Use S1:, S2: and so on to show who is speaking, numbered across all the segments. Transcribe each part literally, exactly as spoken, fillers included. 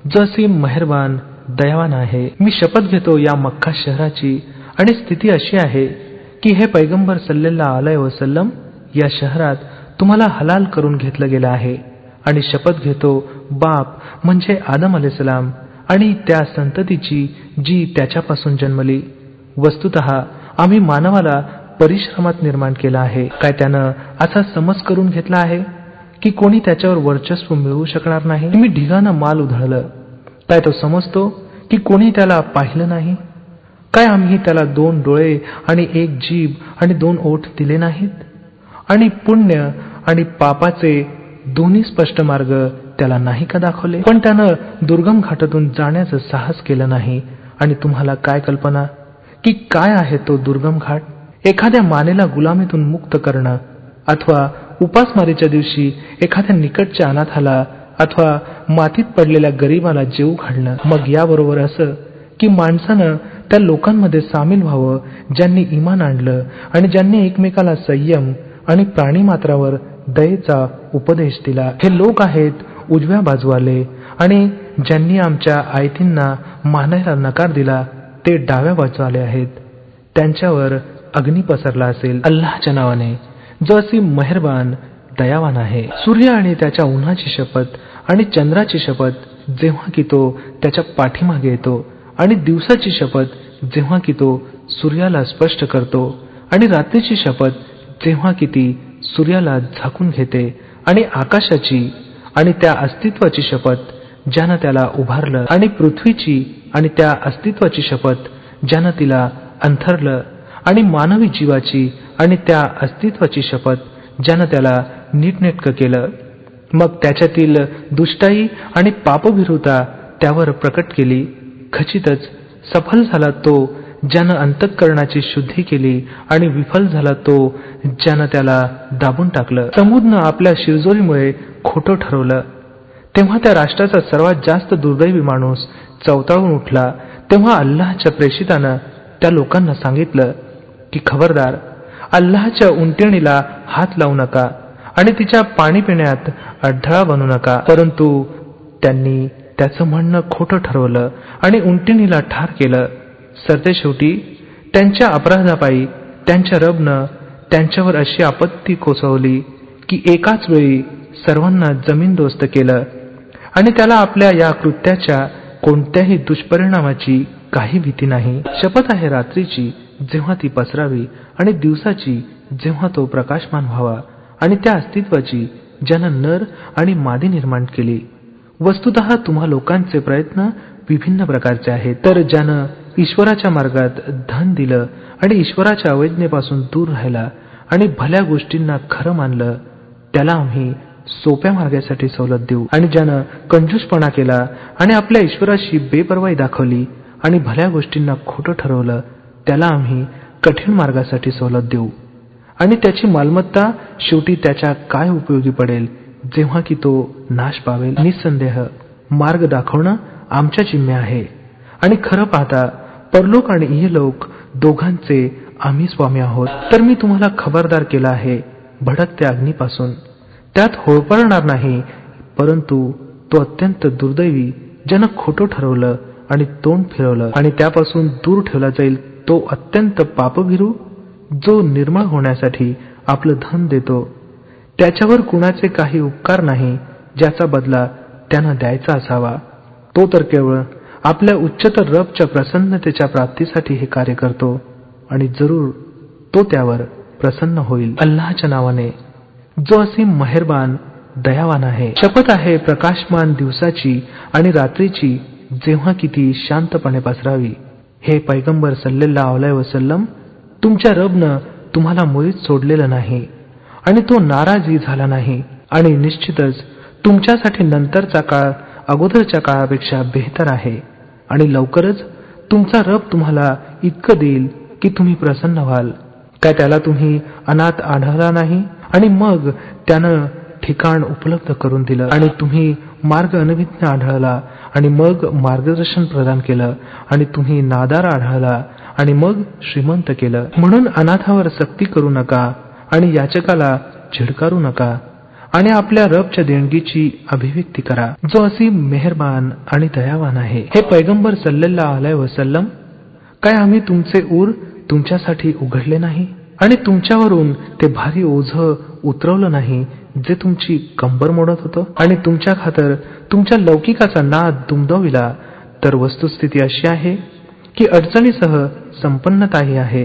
S1: जो असीम मेहरबान दयावान आहे. मी शपथ घेतो या मक्का शहराची आणि स्थिती अशी आहे की हे पैगंबर सल्लल्लाहु अलैहि वसल्लम या शहरात तुम्हाला हलाल करून घेतलं गेलं आहे. आणि शपथ घेतो बाप म्हणजे आदम अलैहिस्सलाम आणि त्या संततीची जी त्याच्यापासून जन्मली. वस्तुतः आम्ही मानवाला परिश्रमात निर्माण केला आहे. काय त्यानं असा समज करून घेतला आहे की कोणी त्याच्यावर वर्चस्व मिळवू शकणार नाही. मी ढिगानं माल उधळलं. काय तो समजतो की कोणी त्याला पाहिलं नाही? काय आम्ही त्याला दोन डोळे आणि एक जीभ आणि दोन ओठ दिले नाहीत? आणि पुण्य आणि पापाचे दोन्ही स्पष्ट मार्ग त्याला नाही का दाखवले? पण त्यानं दुर्गम घाटातून जाण्याचं साहस केलं नाही. आणि तुम्हाला काय कल्पना की काय आहे तो दुर्गम घाट? एखाद्या मानेला गुलामीतून मुक्त करणं, अथवा उपासमारीच्या दिवशी एखाद्या निकटच्या अनाथाला अथवा मातीत पडलेल्या गरीबाला जेवू घालणं. मग याबरोबर असं की माणसानं त्या लोकांमध्ये सामील व्हावं ज्यांनी ईमान आणलं आणि ज्यांनी एकमेकाला संयम आणि प्राणीमात्रावर दयेचा उपदेश दिला. हे लोक आहेत उजव्या बाजूवाले आणि ज्यांनी आमच्या आयतींना मानायला नकार दिला ते डाव्या बाजूवाले आहेत. त्यांच्यावर अग्नी पसरला असेल. अल्लाहच्या नावाने जो असीम मेहरबान दयावान आहे. सूर्य आणि त्याच्या उन्हाची शपथ आणि चंद्राची शपथ जेव्हा की तो त्याच्या पाठीमागे येतो, आणि दिवसाची शपथ जेव्हा की तो सूर्याला स्पष्ट करतो, आणि रात्रीची शपथ जेव्हा की ती सूर्याला झाकून घेते, आणि आकाशाची आणि त्या अस्तित्वाची शपथ ज्यानं त्याला उभारलं, आणि पृथ्वीची आणि त्या अस्तित्वाची शपथ ज्यानं तिला अंथरलं, आणि मानवी जीवाची आणि त्या अस्तित्वाची शपथ ज्यानं त्याला नीटनेटकं केलं. मग त्याच्यातील दुष्टाई आणि पापभीरुता त्यावर प्रकट केली. खचितच सफल झाला तो ज्यानं अंतःकरणाची शुद्धी केली, आणि विफल झाला तो ज्यानं त्याला दाबून टाकलं. समूदनं आपल्या शिरजोरीमुळे खोटं ठरवलं. तेव्हा त्या राष्ट्राचा सर्वात जास्त दुर्दैवी माणूस चवताळून उठला. तेव्हा अल्लाहच्या प्रेषितानं त्या लोकांना सांगितलं की खबरदार, अल्लाहच्या उंटणीला हात लावू नका आणि तिच्या पाणी पिण्यात अडथळा बनू नका. परंतु त्यांनी त्याचं म्हणणं खोटं ठरवलं आणि उंटणीला ठार केलं. सरतेशेवटी त्यांच्या अपराधापायी त्यांच्या रबनं त्यांच्यावर अशी आपत्ती कोसवली की एकाच वेळी सर्वांना जमीनदोस्त केलं, आणि त्याला आपल्या या कृत्याच्या कोणत्याही दुष्परिणामाची काही भीती नाही. शपथ आहे रात्रीची जेव्हा ती पसरावी, आणि दिवसाची जेव्हा तो प्रकाशमान व्हावा, आणि त्या अस्तित्वाची ज्यानं नर आणि मादी निर्माण केली. वस्तुतः तुम्हा लोकांचे प्रयत्न विभिन्न प्रकारचे आहेत. तर ज्यानं ईश्वराच्या मार्गात धन दिलं आणि ईश्वराच्या अवज्ञेपासून दूर राहिला आणि भल्या गोष्टींना खरं मानलं, त्याला आम्ही सोप्या मार्गासाठी सवलत देऊ. आणि ज्यानं कंजूसपणा केला आणि आपल्या ईश्वराशी बेपर्वाई दाखवली आणि भल्या गोष्टींना खोटं ठरवलं, त्याला आम्ही कठीण मार्गासाठी सवलत देऊ. आणि त्याची मालमत्ता शेवटी त्याच्या काय उपयोगी पडेल जेव्हा की तो नाश पावेल. निसंदेह मार्ग दाखवणं आमच्या जिम्मे आहे, आणि खरं पाहता परलोक आणि इहलोक दोघांचे आम्ही स्वामी आहोत. तर मी तुम्हाला खबरदार केला आहे भडकत्या अग्नीपासून. त्यात होरपळणार नाही, परंतु तो अत्यंत दुर्दैवी ज्यानं खोटं ठरवलं आणि तोंड फिरवलं, आणि त्यापासून दूर ठेवला जाईल तो अत्यंत पापभीरू जो निर्मळ होण्यासाठी आपलं धन देतो. त्याच्यावर कुणाचे काही उपकार नाही ज्याचा बदला त्यानं द्यायचा असावा. तो तर केवळ आपल्या उच्चतर रबच्या प्रसन्नतेच्या प्राप्तीसाठी हे कार्य करतो, आणि जरूर तो त्यावर प्रसन्न होईल. अल्लाहच्या नावाने जो असीम मेहरबान दयावान आहे. शपथ आहे प्रकाशमान दिवसाची आणि रात्रीची जेव्हा की ती शांतपणे पसरावी. हे पैगंबर सल्लल्लाहु अलैहि वसल्लम, तुमच्या रबनं तुम्हाला मुळीच सोडलेलं नाही, आणि तो नाराजही झाला नाही. आणि निश्चितच तुमच्यासाठी नंतरचा काळ अगोदरच्या काळापेक्षा बेहतर आहे, आणि लवकरच तुमचा रब तुम्हाला इतकं देईल की तुम्ही प्रसन्न व्हाल. काय त्याला तुम्ही अनाथ आढळला नाही, आणि मग त्यानं ठिकाण उपलब्ध करून दिलं, आणि तुम्ही मार्ग अनभिज्ञ आढळला आणि मग मार्गदर्शन प्रदान केलं, आणि तुम्ही नादार आढळला आणि मग श्रीमंत केलं. म्हणून अनाथावर सक्ती करू नका आणि याचकाला झिडकारू नका, आणि आपल्या रबच्या देणगीची अभिव्यक्ती करा, जो असीम मेहरबान आणि दयावान आहे. हे पैगंबर सल्लल्लाहु अलैहि वसल्लम, काय आम्ही तुमचे ऊर तुमच्यासाठी उघडले नाही आणि तुमच्यावरून ते भारी ओझं उतरवलं नाही जे तुमची कंबर मोडत होतं आणि तुमच्या खातर तुमच्या लौकिकाचा नाद दुमदविला. तर वस्तुस्थिती अशी आहे की अडचणीसह संपन्नताही आहे.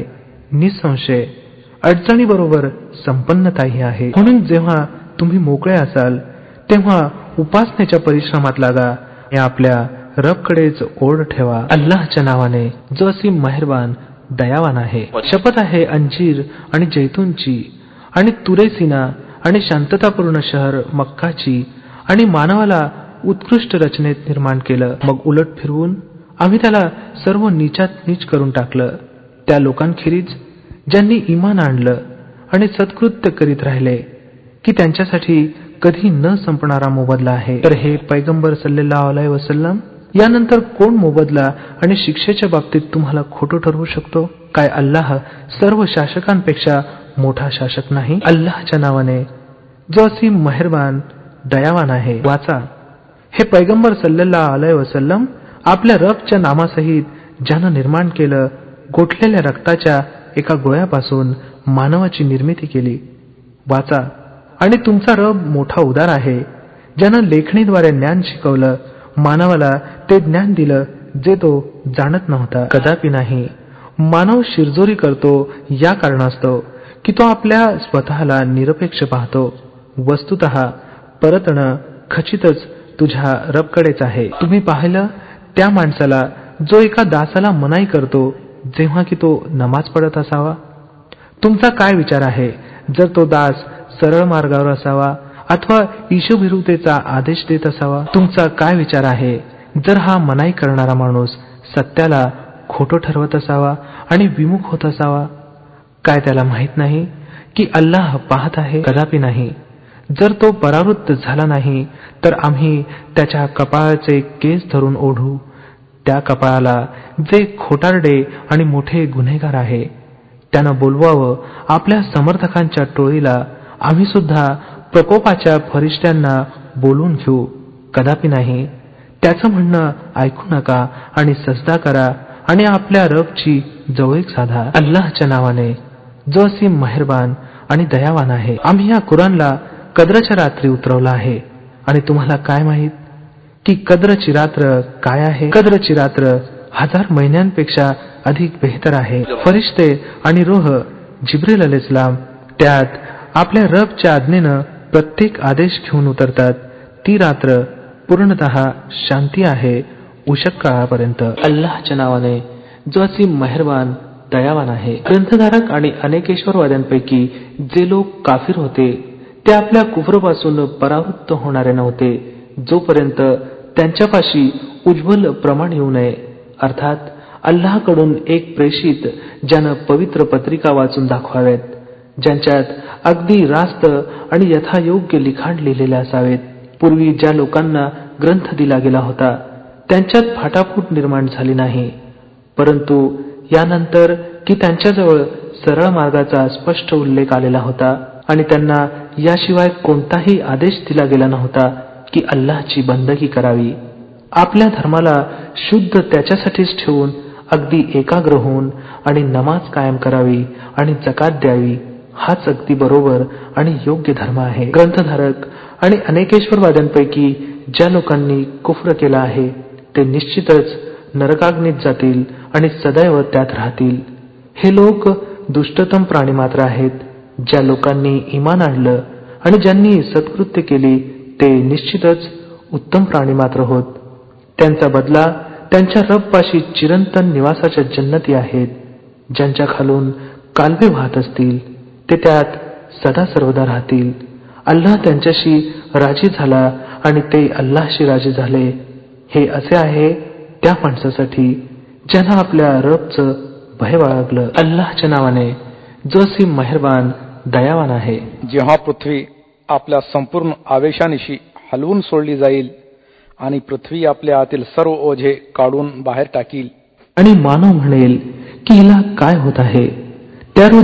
S1: निसंशय अडचणीबरोबर संपन्नताही आहे. म्हणून जेव्हा तुम्ही मोकळे असाल तेव्हा उपासनेच्या परिश्रमात लागा आणि आपल्या रबकडेच ओढ ठेवा. अल्लाहच्या नावाने, जो असीम मेहरबान दयावान आहे. शपथ आहे अंजीर आणि जैतूनची आणि तुरेसिना आणि शांततापूर्ण शहर मक्काची, आणि मानवाला उत्कृष्ट रचनेत निर्माण केलं, मग उलट फिरवून आम्ही त्याला सर्व नीचात नीच करून टाकलं. त्या लोकांखेरीज ज्यांनी ईमान आणलं आणि सत्कृत्य करीत राहिले की त्यांच्यासाठी कधी न संपणारा मोबदला आहे. तर हे पैगंबर सल्लल्लाहु अलैहि वसल्लम, यानंतर कोण मोबदला आणि शिक्षेच्या बाबतीत तुम्हाला खोटं ठरवू शकतो? काय अल्लाह सर्व शासकांपेक्षा मोठा शासक नाही? अल्लाहच्या नावाने, जो असीम मेहरबान दयावान आहे. वाचा, हे पैगंबर सल्लल्लाहु अलैहि वसल्लम, आपल्या रबच्या नामासहित ज्यानं निर्माण केलं, गोठलेल्या रक्ताच्या एका गोळ्यापासून मानवाची निर्मिती केली. वाचा, आणि तुमचा रब मोठा उदार आहे, ज्यानं लेखणीद्वारे ज्ञान शिकवलं, मानवाला ते ज्ञान दिलं जे तो जाणत नव्हता. कदापि नाही. मानव शिरजोरी करतो या कारणास्तव की तो आपल्या स्वतःला निरपेक्ष पाहतो. वस्तुतः परतणं खचितच तुझ्या रबकडेच आहे. तुम्ही पाहिलं त्या माणसाला जो एका दासाला मनाई करतो जेव्हा की तो नमाज पढत असावा? तुमचा काय विचार आहे जर तो दास सरळ मार्गावर असावा अथवा ईशभिरुतेचा आदेश देत असावा? तुमचा काय विचार आहे जर हा मनाई करणारा माणूस सत्याला खोटं ठरवत असावा आणि विमुख होत असावा? काय त्याला माहित नाही की अल्लाह पाहत आहे? कदापि नाही. जर तो परावृत्त झाला नाही तर आम्ही त्याच्या कपाळाचे केस धरून ओढू, त्या कपाळाला जे खोटारडे आणि मोठे गुन्हेगार आहे. त्यानं बोलवावं आपल्या समर्थकांच्या टोळीला, आम्ही सुद्धा प्रकोपाच्या फरिश्त्यांना बोलून घेऊ. कदापि नाही. त्याचं म्हणणं ऐकू नका आणि सजदा करा आणि आपल्या रबची जवळीक साधा. अल्लाहच्या नावाने, जो असीम मेहरबान आणि दयावान आहे. आम्ही या कुराणला कद्रच्या रात्री उतरवला आहे आणि तुम्हाला काय माहित की कद्रची रात्र काय आहे? कद्रची रात्र हजार महिन्यांपेक्षा अधिक बेहतर आहे. फरिश्ते आणि रूह जिब्रील अलैहिस्सलाम त्यात आपल्या रबच्या आज्ञेनं प्रत्येक आदेश घेऊन उतरतात. ती रात्र पूर्णतः शांती आहे उशक काळापर्यंत. अल्लाहच्या नावाने, जो असीम मेहरबान दयावान आहे. ग्रंथधारक आणि अनेकेश्वरवाद्यांपैकी जे लोक काफिर होते ते आपल्या कुफरपासून परावृत्त होणारे नव्हते जोपर्यंत त्यांच्यापाशी उज्ज्वल प्रमाण येऊ नये, अर्थात अल्लाहकडून एक प्रेषित ज्यानं पवित्र पत्रिका वाचून दाखवाव्यात, ज्यांच्यात अगदी रास्त आणि यथायोग्य लिखाण लिहिलेले असावेत. पूर्वी ज्या लोकांना ग्रंथ दिला गेला होता त्यांच्यात फाटाफूट निर्माण झाली नाही, परंतु यानंतर की त्यांच्याजवळ सरळ मार्गाचा स्पष्ट उल्लेख आलेला होता आणि त्यांना याशिवाय कोणताही आदेश दिला गेला नव्हता की अल्लाहची बंदगी करावी, आपल्या धर्माला शुद्ध त्याच्यासाठीच ठेवून अगदी एकाग्र होऊन आणि नमाज कायम करावी आणि जकात द्यावी, हाच अगदी बरोबर आणि योग्य धर्म आहे. ग्रंथधारक आणि अनेकेश्वरवाद्यांपैकी ज्या लोकांनी कुफ्र केला आहे ते निश्चितच नरकाग्नीत जातील आणि सदैव त्यात राहतील. हे लोक दुष्टतम प्राणी मात्र आहेत. ज्या लोकांनी ईमान आणलं आणि ज्यांनी सत्कृत्य केली ते निश्चितच उत्तम प्राणी मात्र होत. त्यांचा बदला त्यांच्या रबपाशी चिरंतन निवासाच्या जन्नती आहेत, ज्यांच्या खालून कालवे वाहत असतील. ते त्यात सदा सर्वदा राहतील. अल्लाह त्यांच्याशी राजी झाला आणि ते अल्लाहशी राजी झाले. हे असे आहे त्या माणसासाठी ज्यानं आपल्या रबचं भय बाळगलं. अल्लाहच्या नावाने, जो असीम मेहरबान दयावान आहे.
S2: जेव्हा पृथ्वी आपल्या संपूर्ण आवेशानिशी हलवून सोडली जाईल आणि पृथ्वी आपल्या आतील सर्व ओझे काढून बाहेर टाकील
S1: आणि मानव म्हणेल की हिला काय होत आहे, त्या रोजी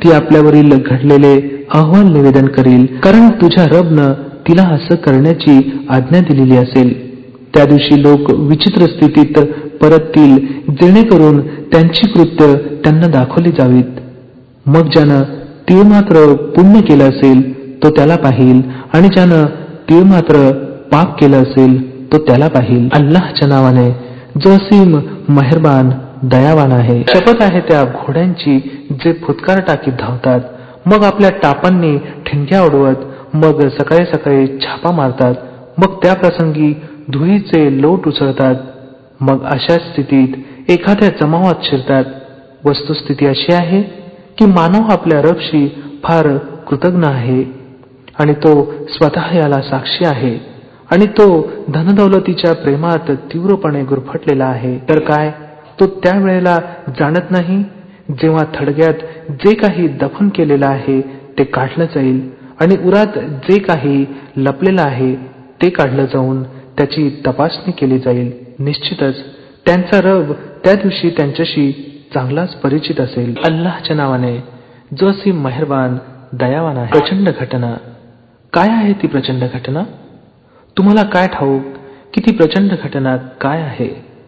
S1: ती आपल्यावरील घडलेले अहवाल निवेदन करील, कारण तुझ्या रबनं तिला असं करण्याची आज्ञा दिलेली असेल. त्या दिवशी लोक विचित्र स्थितीत परततील, जेणेकरून त्यांची कृत्य त्यांना दाखवली जावीत. मग ज्यानं तीळ मात्र पुण्य केलं असेल तो त्याला पाहील, आणि ज्यानं तीळ मात्र पाप केलं असेल तो त्याला पाहील. अल्लाहच्या नावाने जो असीम मेहरबान दयावान आहे. शपथ आहे त्या घोड्यांची जे फुतकार टाकीत धावतात, मग आपल्या टापांनी ठिणग्या उडवत, मग सकाळी सकाळी छापा मारतात, मग त्या प्रसंगी धुळीचे लोट उचलतात, मग अशा स्थितीत एखाद्या जमावात शिरतात. वस्तुस्थिती अशी आहे की मानव आपल्या रबशी फार कृतज्ञ आहे, आणि तो स्वतः याला साक्षी आहे, आणि तो धनदौलतीच्या प्रेमात तीव्रपणे गुरफटलेला आहे. तर काय तो त्या वेळेला जाणत नाही जेव्हा थडग्यात जे काही दफन केलेलं आहे ते काढलं जाईल, आणि उरात जे काही लपलेलं आहे ते काढलं जाऊन त्याची तपासणी केली जाईल. निश्चितच त्यांचा रब त्या दिवशी त्यांच्याशी चांगलाच परिचित असेल. अल्लाहच्या नावाने जो असीम मेहरबान दयावान आहे. प्रचंड घटना. काय आहे ती प्रचंड घटना? तुम्हाला काय ठाऊक की ती प्रचंड घटना काय आहे?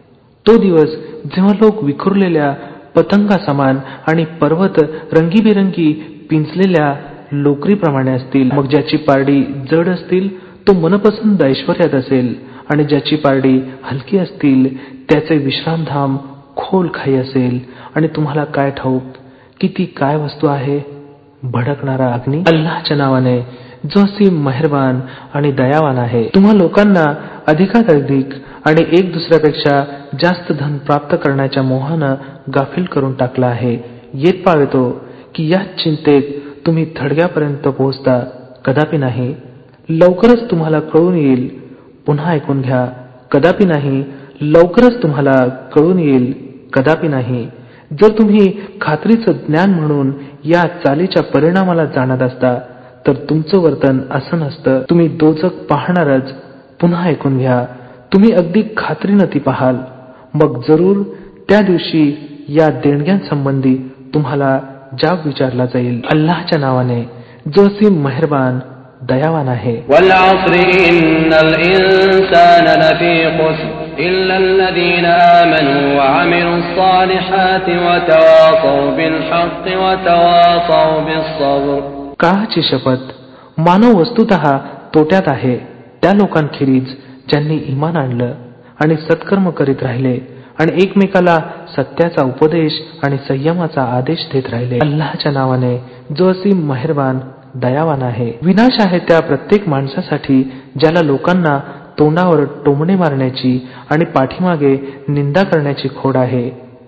S1: तो दिवस जेव्हा लोक विखुरलेल्या पतंगा समान आणि पर्वत रंगीबेरंगी पिंजलेल्या लोकरीप्रमाणे असतील. मग ज्याची पारडी जड असतील तो मनपसंत ऐश्वर्यात असेल, आणि ज्याची पारडी हलकी असतील त्याचे विश्रामधाम खोल खाई असेल. आणि तुम्हाला काय ठाऊक की ती काय वस्तू आहे? भडकणारा अग्नी. अल्लाहच्या नावाने जो असीम मेहरबान आणि दयावान आहे. तुम्हा लोकांना अधिकाधिक आणि एक दुसऱ्यापेक्षा जास्त धन प्राप्त करण्याच्या मोहानं गाफील करून टाकला आहे. येत पावेतो की याच चिंतेत तुम्ही थडग्यापर्यंत पोहोचता. कदापि नाही. लवकरच तुम्हाला कळून येईल. पुन्हा ऐकून घ्या. कदापि नाही. लवकरच तुम्हाला कळून येईल. कदापि नाही. जर तुम्ही खात्रीचं ज्ञान म्हणून या चालीच्या परिणामाला जाणत असता तर तुमचं वर्तन असं नसतं. तुम्ही दोजख पाहणारच. पुन्हा ऐकून घ्या. तुम्ही अगदी खात्रीनं ती पाहाल. मग जरूर त्या दिवशी या देणग्यांसंबंधी तुम्हाला जाब विचारला जाईल. अल्लाहच्या नावाने जो असीम मेहरबान दयावान आहे.
S3: वल अस्र इन्नल इन्सान लफी खुस्र इल्ला अल्लज़ीना आमनू व अमिलुस सालिहाति व तवासौ बिल हक़्क़ि व तवासौ बिस सब्र.
S1: काळाची शपथ, मानव वस्तुतः तोट्यात आहे त्या लोकांखेरीज ज्यांनी ईमान आणलं आणि सत्कर्म करीत राहिले आणि एकमेकाला सत्याचा उपदेश आणि संयमाचा आदेश देत राहिले. अल्लाहच्या नावाने जो असीम मेहरबान दयावान आहे. विनाश आहे त्या प्रत्येक माणसासाठी ज्याला लोकांना तोंडावर टोमणे मारण्याची आणि पाठीमागे निंदा करण्याची खोड आहे.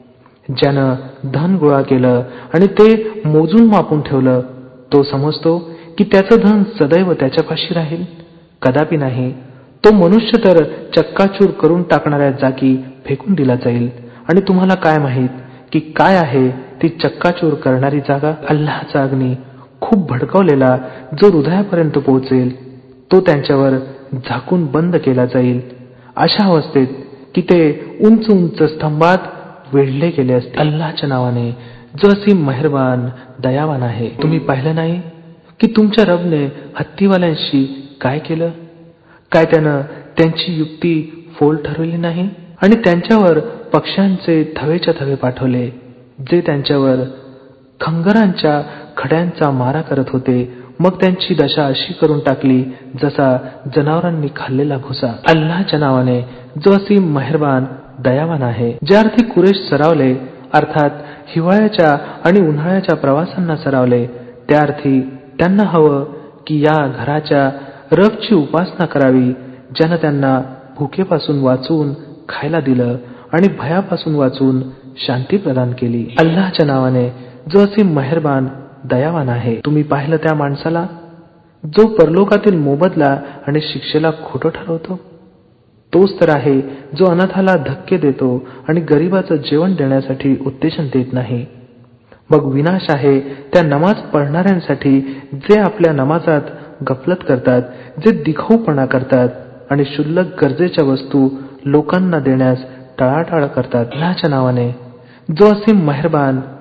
S1: ज्यानं धन गोळा केलं आणि ते मोजून मापून ठेवलं, तो समजतो की त्याचं धन सदैव त्याच्यापाशी राहील. कदापि नाही. तो मनुष्य तर चक्काचूर करून टाकणाऱ्या जागी फेकून दिला जाईल. आणि तुम्हाला काय माहित की काय आहे ती चक्काचूर करणारी जागा? अल्लाहचा अग्नी खूप भडकवलेला जो हृदयापर्यंत पोहोचेल तो त्यांच्यावर झाकून बंद केला जाईल, अशा अवस्थेत की ते उंच उंच स्तंभात वेढले गेले असते. अल्लाहच्या नावाने जो असीम मेहरबान दयावान आहे. तुम्ही पाहिलं नाही की तुमच्या रबने हत्तीवाल्यांशी काय केलं? काय त्यानं त्यांची युक्ती फोल ठरवली नाही आणि त्यांच्यावर पक्ष्यांचे थवेच्या थवे पाठवले जे त्यांच्यावर खंगरांच्या खड्यांचा मारा करत होते. मग त्यांची दशा अशी करून टाकली जसा जनावरांनी खाल्लेला भुसा. अल्लाहच्या नावाने जो असीम मेहरबान दयावान आहे. ज्या अर्थी कुरेश सरावले, अर्थात हिवाळ्याच्या आणि उन्हाळ्याच्या प्रवासांना सरावले, त्या अर्थी त्यांना हवं की या घराच्या रबची उपासना करावी ज्यानं त्यांना भुकेपासून वाचवून खायला दिलं आणि भयापासून वाचून शांती प्रदान केली. अल्लाहच्या नावाने जो असीम मेहरबान दयावान आहे. तुम्ही पाहिलं त्या माणसाला जो परलोकातील मोबदला आणि शिक्षेला खोटं ठरवतो? तोच तर आहे जो अनाथाला धक्के देतो आणि गरीबाचं जेवण देण्यासाठी उत्तेजन देत नाही. मग विनाश आहे त्या नमाज पढणाऱ्यांसाठी जे आपल्या नमाजात गफलत करतात, जे दिखाऊपणा करतात आणि क्षुल्लक गरजेच्या वस्तू लोकांना देण्यास टाळाटाळ करतात. अल्लाहच्या नावाने जो असीम मेहरबान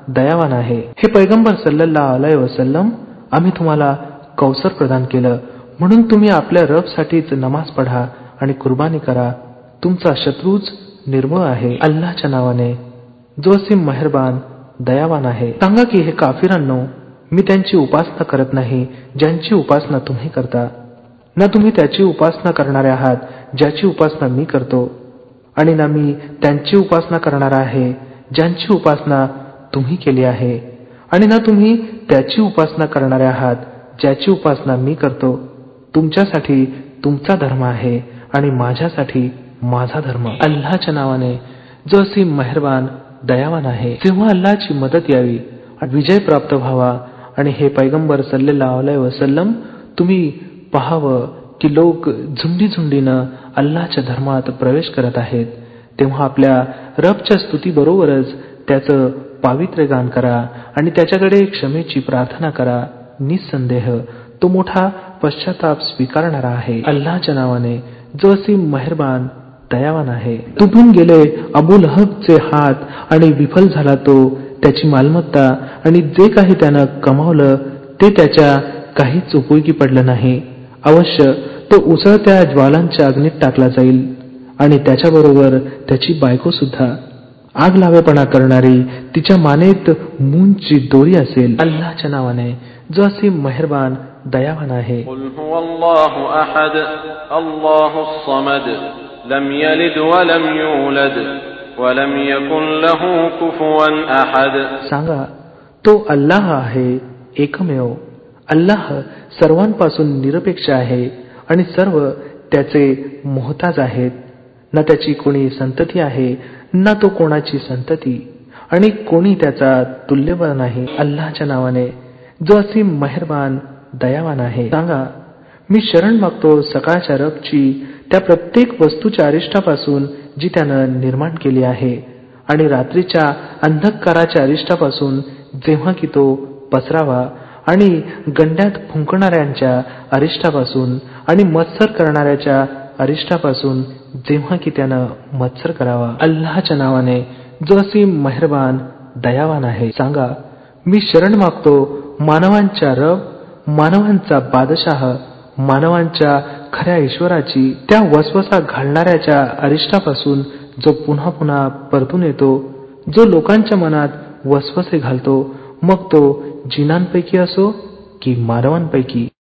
S1: दयावान आहे. हे पैगंबर सल्लल्लाहु अलैहि वसल्लम, आम्ही तुम्हाला कौसर प्रदान केलं, म्हणून तुम्ही आपल्या रब साठीच नमाज पढा आणि कुर्बानी करा. तुमचा शत्रूच निर्मळ आहे. अल्लाहच्या नावाने जो असीम मेहरबान दयावान आहे. सांगा की हे काफिरांनो, मी त्यांची उपासना करत नाही ज्यांची उपासना तुम्ही करता, ना तुम्ही त्याची उपासना करणारे आहात ज्याची उपासना मी करतो, आणि ना मी त्यांची उपासना करणार आहे ज्यांची उपासना तुम्ही केली आहे, आणि ना तुम्ही त्याची उपासना करणारे आहात ज्याची उपासना मी करतो. तुमच्यासाठी तुमचा धर्म आहे आणि माझ्यासाठी माझा धर्म. अल्लाहच्या नावाने जो असीम मेहरबान दयावान आहे. जेव्हा अल्लाहची मदत यावी आणि विजय प्राप्त व्हावा आणि हे पैगंबर सल्लल्लाहु अलैहि वसल्लम, तुम्ही पाहावं की लोक झुंडी झुंडीनं अल्लाहच्या धर्मात प्रवेश करत आहेत, तेव्हा आपल्या रबच्या स्तुतीबरोबरच त्याचं पावित्र्य गान करा आणि त्याच्याकडे क्षमेची प्रार्थना करा. निसंदेह तो मोठा पश्चाताप स्वीकारणारा आहे. अल्लाहच्या नावाने जो असीम मेहरबान दयावान आहे. तुटून गेले अबू लहबचे हात आणि विफल झाला तो, त्याची मालमत्ता आणि जे काही त्यानं कमावलं ते त्याच्या काहीच उपयोगी पडलं नाही. अवश्य तो उसळत्या ज्वालांच्या अग्नीत टाकला जाईल आणि त्याच्याबरोबर त्याची बायको सुद्धा. आग लावेपणा करणारी तिच्या मानेत मूंची दोरी असेल. अल्लाहच्या नावाने जो असीम मेहरबान दयावान आहे.
S4: قل هو الله أحد الله الصمد لم يلد ولم يولد ولم يكن له كفوا أحد.
S1: सांगा, तो अल्लाह आहे एकमेव. अल्लाह सर्वांपासून निरपेक्ष आहे आणि सर्व त्याचे मोहताज आहेत. ना त्याची कोणी संतती आहे ना तो कोणाची संतती, आणि कोणी त्याचा तुल्यबळ नाही. अल्लाहच्या नावाने जो असीम मेहरबान दयावान आहे. सांगा, मी शरण मागतो सकाळच्या रबची, त्या प्रत्येक वस्तूच्या अरिष्टापासून जी त्यानं निर्माण केली आहे, आणि रात्रीच्या अंधकाराच्या अरिष्टापासून जेव्हा की तो पसरावा, आणि गंड्यात फुंकणाऱ्यांच्या अरिष्टापासून आणि मत्सर करणाऱ्याच्या अरिष्टापासून जेव्हा की त्यानं मत्सर करावा. अल्लाहच्या नावाने जो असीम मेहरबान दयावान आहे. सांगा, मी शरण मागतो मानवांच्या रब, मानवांचा बादशाह, मानवांच्या खऱ्या ईश्वराची, त्या वसवसा घालणाऱ्याच्या अरिष्टापासून जो पुन्हा पुन्हा परतून येतो, जो लोकांच्या मनात वसवसे घालतो, मग तो जिनांपैकी असो की मानवांपैकी.